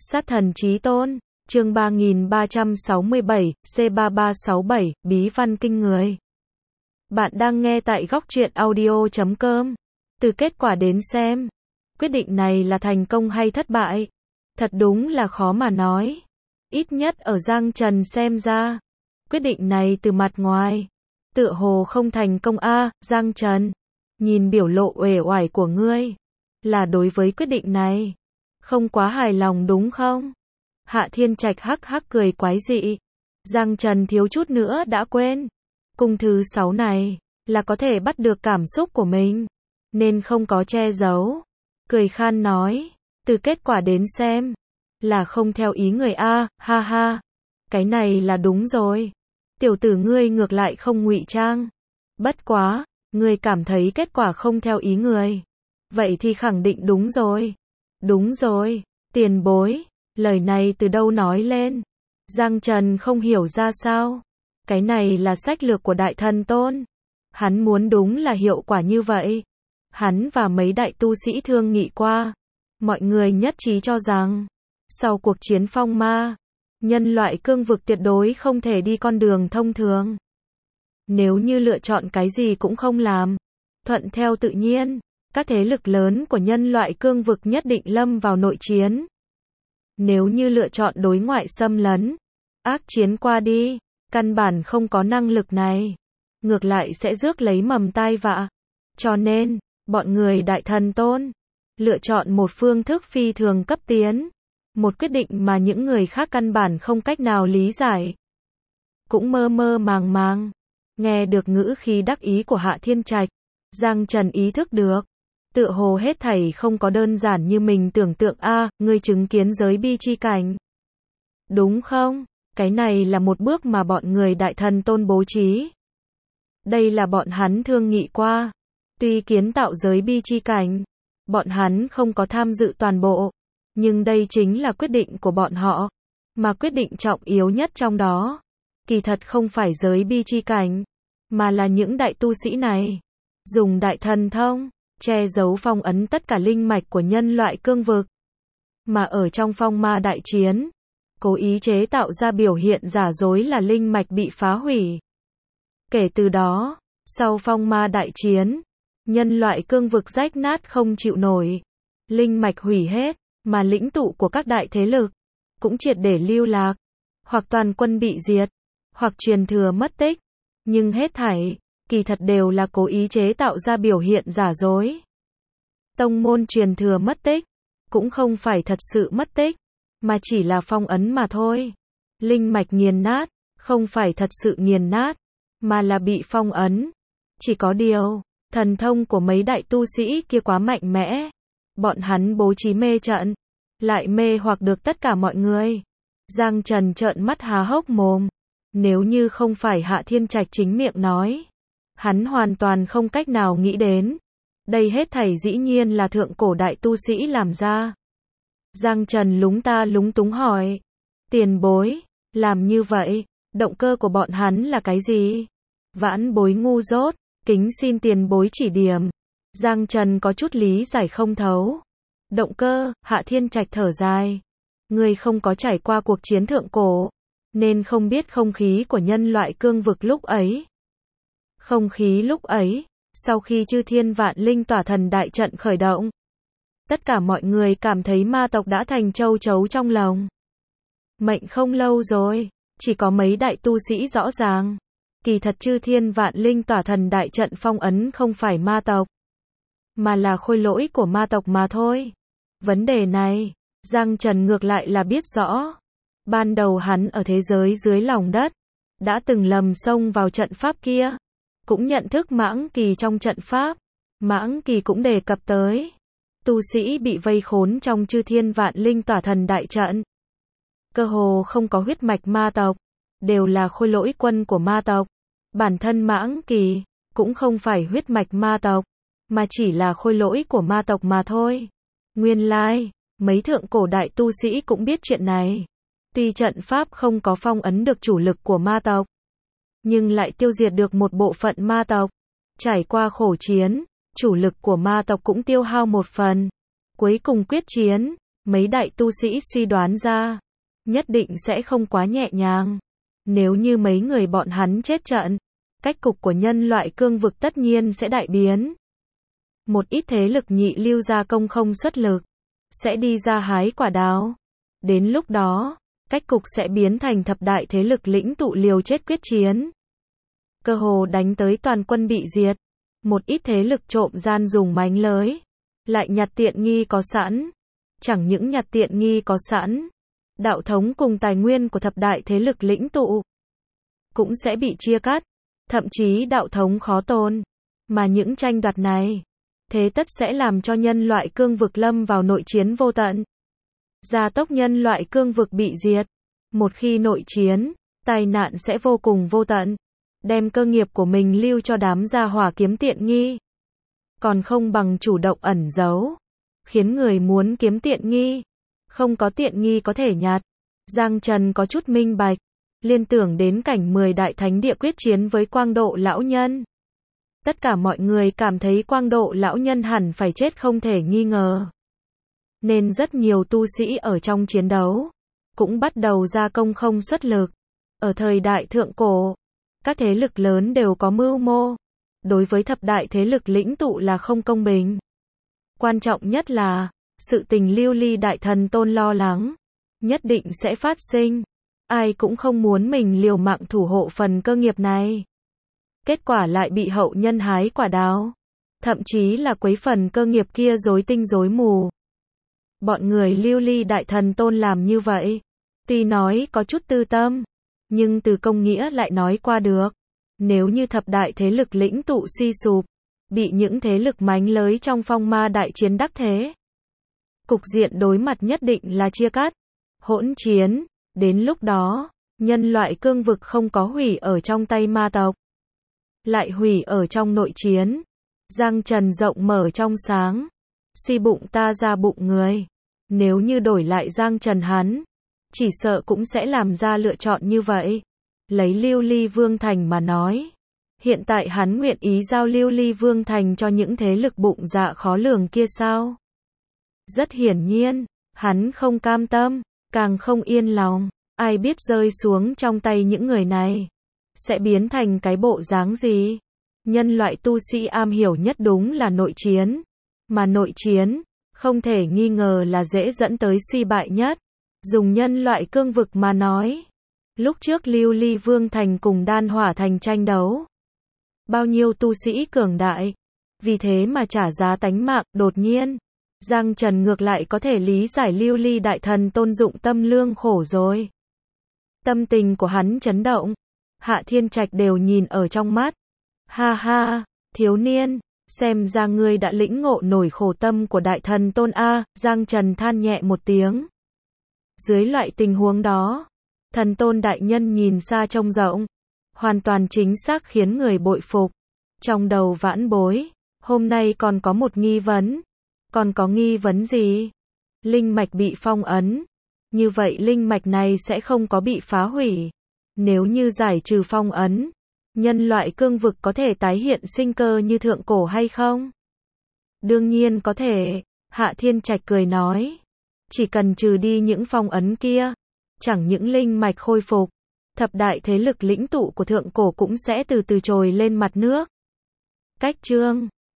Sát thần chí tôn, chương 3367, C3367, bí văn kinh người. Bạn đang nghe tại góc truyện audio.com. Từ kết quả đến xem, quyết định này là thành công hay thất bại, thật đúng là khó mà nói. Ít nhất ở Giang Trần xem ra, quyết định này từ mặt ngoài, tựa hồ không thành công a. Giang Trần, nhìn biểu lộ uể oải của ngươi, là đối với quyết định này không quá hài lòng đúng không? Hạ Thiên Trạch hắc hắc cười quái dị. Giang Trần thiếu chút nữa đã quên. Cung thứ 6 này, là có thể bắt được cảm xúc của mình, nên không có che giấu. Cười khan nói, từ kết quả đến xem, là không theo ý người a, ha ha. Cái này là đúng rồi. Tiểu tử ngươi ngược lại không ngụy trang. Bất quá, ngươi cảm thấy kết quả không theo ý người. Vậy thì khẳng định đúng rồi. Đúng rồi, tiền bối, lời này từ đâu nói lên? Giang Trần không hiểu ra sao. Cái này là sách lược của Đại Thần Tôn. Hắn muốn đúng là hiệu quả như vậy. Hắn và mấy đại tu sĩ thương nghị qua. Mọi người nhất trí cho rằng, sau cuộc chiến phong ma, nhân loại cương vực tuyệt đối không thể đi con đường thông thường. Nếu như lựa chọn cái gì cũng không làm, thuận theo tự nhiên, các thế lực lớn của nhân loại cương vực nhất định lâm vào nội chiến. Nếu như lựa chọn đối ngoại xâm lấn, ác chiến qua đi, căn bản không có năng lực này, ngược lại sẽ rước lấy mầm tai vạ. Cho nên, bọn người Đại Thần Tôn lựa chọn một phương thức phi thường cấp tiến, một quyết định mà những người khác căn bản không cách nào lý giải. Cũng mơ mơ màng màng, nghe được ngữ khí đắc ý của Hạ Thiên Trạch, Giang Trần ý thức được, tựa hồ hết thảy không có đơn giản như mình tưởng tượng a. Ngươi chứng kiến giới bi chi cảnh, đúng không? Cái này là một bước mà bọn người Đại Thần Tôn bố trí. Đây là bọn hắn thương nghị qua. Tuy kiến tạo giới bi chi cảnh, bọn hắn không có tham dự toàn bộ, nhưng đây chính là quyết định của bọn họ. Mà quyết định trọng yếu nhất trong đó, kỳ thật không phải giới bi chi cảnh, mà là những đại tu sĩ này dùng đại thần thông che giấu phong ấn tất cả linh mạch của nhân loại cương vực. Mà ở trong phong ma đại chiến, cố ý chế tạo ra biểu hiện giả dối là linh mạch bị phá hủy. Kể từ đó, sau phong ma đại chiến, nhân loại cương vực rách nát không chịu nổi, linh mạch hủy hết, mà lĩnh tụ của các đại thế lực cũng triệt để lưu lạc, hoặc toàn quân bị diệt, hoặc truyền thừa mất tích. Nhưng hết thảy, kỳ thật đều là cố ý chế tạo ra biểu hiện giả dối. Tông môn truyền thừa mất tích, cũng không phải thật sự mất tích, mà chỉ là phong ấn mà thôi. Linh mạch nghiền nát, không phải thật sự nghiền nát, mà là bị phong ấn. Chỉ có điều, thần thông của mấy đại tu sĩ kia quá mạnh mẽ. Bọn hắn bố trí mê trận, lại mê hoặc được tất cả mọi người. Giang Trần trợn mắt há hốc mồm. Nếu như không phải Hạ Thiên Trạch chính miệng nói, hắn hoàn toàn không cách nào nghĩ đến. Đây hết thảy dĩ nhiên là thượng cổ đại tu sĩ làm ra. Giang Trần lúng ta lúng túng hỏi, tiền bối, làm như vậy, động cơ của bọn hắn là cái gì? Vãn bối ngu dốt, kính xin tiền bối chỉ điểm. Giang Trần có chút lý giải không thấu. Động cơ, Hạ Thiên Trạch thở dài. Ngươi không có trải qua cuộc chiến thượng cổ, nên không biết không khí của nhân loại cương vực lúc ấy. Không khí lúc ấy, sau khi chư thiên vạn linh tỏa thần đại trận khởi động, tất cả mọi người cảm thấy ma tộc đã thành châu chấu trong lòng. Mệnh không lâu rồi, chỉ có mấy đại tu sĩ rõ ràng. Kỳ thật chư thiên vạn linh tỏa thần đại trận phong ấn không phải ma tộc, mà là khôi lỗi của ma tộc mà thôi. Vấn đề này, Giang Trần ngược lại là biết rõ. Ban đầu hắn ở thế giới dưới lòng đất, đã từng lầm xông vào trận pháp kia, cũng nhận thức mãng kỳ trong trận pháp. Mãng kỳ cũng đề cập tới, tu sĩ bị vây khốn trong chư thiên vạn linh tỏa thần đại trận, cơ hồ không có huyết mạch ma tộc, đều là khôi lỗi quân của ma tộc. Bản thân mãng kỳ cũng không phải huyết mạch ma tộc, mà chỉ là khôi lỗi của ma tộc mà thôi. Nguyên lai, mấy thượng cổ đại tu sĩ cũng biết chuyện này. Tuy trận pháp không có phong ấn được chủ lực của ma tộc, nhưng lại tiêu diệt được một bộ phận ma tộc. Trải qua khổ chiến, chủ lực của ma tộc cũng tiêu hao một phần. Cuối cùng quyết chiến, mấy đại tu sĩ suy đoán ra, nhất định sẽ không quá nhẹ nhàng. Nếu như mấy người bọn hắn chết trận, cách cục của nhân loại cương vực tất nhiên sẽ đại biến. Một ít thế lực nhị lưu gia công không xuất lực, sẽ đi ra hái quả đào. Đến lúc đó, cách cục sẽ biến thành thập đại thế lực lĩnh tụ liều chết quyết chiến. Cơ hồ đánh tới toàn quân bị diệt. Một ít thế lực trộm gian dùng mánh lới, lại nhặt tiện nghi có sẵn. Chẳng những nhặt tiện nghi có sẵn, đạo thống cùng tài nguyên của thập đại thế lực lĩnh tụ cũng sẽ bị chia cắt, thậm chí đạo thống khó tồn. Mà những tranh đoạt này, thế tất sẽ làm cho nhân loại cương vực lâm vào nội chiến vô tận. Gia tốc nhân loại cương vực bị diệt. Một khi nội chiến, tai nạn sẽ vô cùng vô tận. Đem cơ nghiệp của mình lưu cho đám gia hỏa kiếm tiện nghi. Còn không bằng chủ động ẩn giấu. Khiến người muốn kiếm tiện nghi. Không có tiện nghi có thể nhặt. Giang Trần có chút minh bạch. Liên tưởng đến cảnh 10 đại thánh địa quyết chiến với Quang Độ lão nhân. Tất cả mọi người cảm thấy Quang Độ lão nhân hẳn phải chết không thể nghi ngờ. Nên rất nhiều tu sĩ ở trong chiến đấu cũng bắt đầu ra công không xuất lực. Ở thời đại thượng cổ, các thế lực lớn đều có mưu mô. Đối với thập đại thế lực lĩnh tụ là không công bình. Quan trọng nhất là, sự tình Lưu Ly Đại Thần Tôn lo lắng, nhất định sẽ phát sinh. Ai cũng không muốn mình liều mạng thủ hộ phần cơ nghiệp này. Kết quả lại bị hậu nhân hái quả đào. Thậm chí là quấy phần cơ nghiệp kia rối tinh rối mù. Bọn người Lưu Ly Đại Thần Tôn làm như vậy, tuy nói có chút tư tâm, nhưng từ công nghĩa lại nói qua được. Nếu như thập đại thế lực lĩnh tụ suy sụp, bị những thế lực mánh lới trong phong ma đại chiến đắc thế, cục diện đối mặt nhất định là chia cắt, hỗn chiến. Đến lúc đó, nhân loại cương vực không có hủy ở trong tay ma tộc, lại hủy ở trong nội chiến. Giang Trần rộng mở trong sáng, suy bụng ta ra bụng người. Nếu như đổi lại Giang Trần hắn, chỉ sợ cũng sẽ làm ra lựa chọn như vậy. Lấy Lưu Ly Vương Thành mà nói, hiện tại hắn nguyện ý giao Lưu Ly Vương Thành cho những thế lực bụng dạ khó lường kia sao? Rất hiển nhiên, hắn không cam tâm, càng không yên lòng. Ai biết rơi xuống trong tay những người này sẽ biến thành cái bộ dáng gì? Nhân loại tu sĩ am hiểu nhất đúng là nội chiến. Mà nội chiến, không thể nghi ngờ là dễ dẫn tới suy bại nhất. Dùng nhân loại cương vực mà nói, lúc trước Lưu Ly Vương Thành cùng Đan Hỏa Thành tranh đấu, bao nhiêu tu sĩ cường đại, vì thế mà trả giá tánh mạng. Đột nhiên, Giang Trần ngược lại có thể lý giải Lưu Ly Đại Thần Tôn dụng tâm lương khổ rồi. Tâm tình của hắn chấn động, Hạ Thiên Trạch đều nhìn ở trong mắt. Ha ha, thiếu niên, xem ra ngươi đã lĩnh ngộ nổi khổ tâm của Đại Thần Tôn a. Giang Trần than nhẹ một tiếng. Dưới loại tình huống đó, Thần Tôn đại nhân nhìn xa trông rộng, hoàn toàn chính xác khiến người bội phục. Trong đầu vãn bối, hôm nay còn có một nghi vấn. Còn có nghi vấn gì? Linh mạch bị phong ấn. Như vậy linh mạch này sẽ không có bị phá hủy. Nếu như giải trừ phong ấn, nhân loại cương vực có thể tái hiện sinh cơ như thượng cổ hay không? Đương nhiên có thể, Hạ Thiên Trạch cười nói. Chỉ cần trừ đi những phong ấn kia, chẳng những linh mạch khôi phục, thập đại thế lực lĩnh tụ của thượng cổ cũng sẽ từ từ trồi lên mặt nước. Cách chương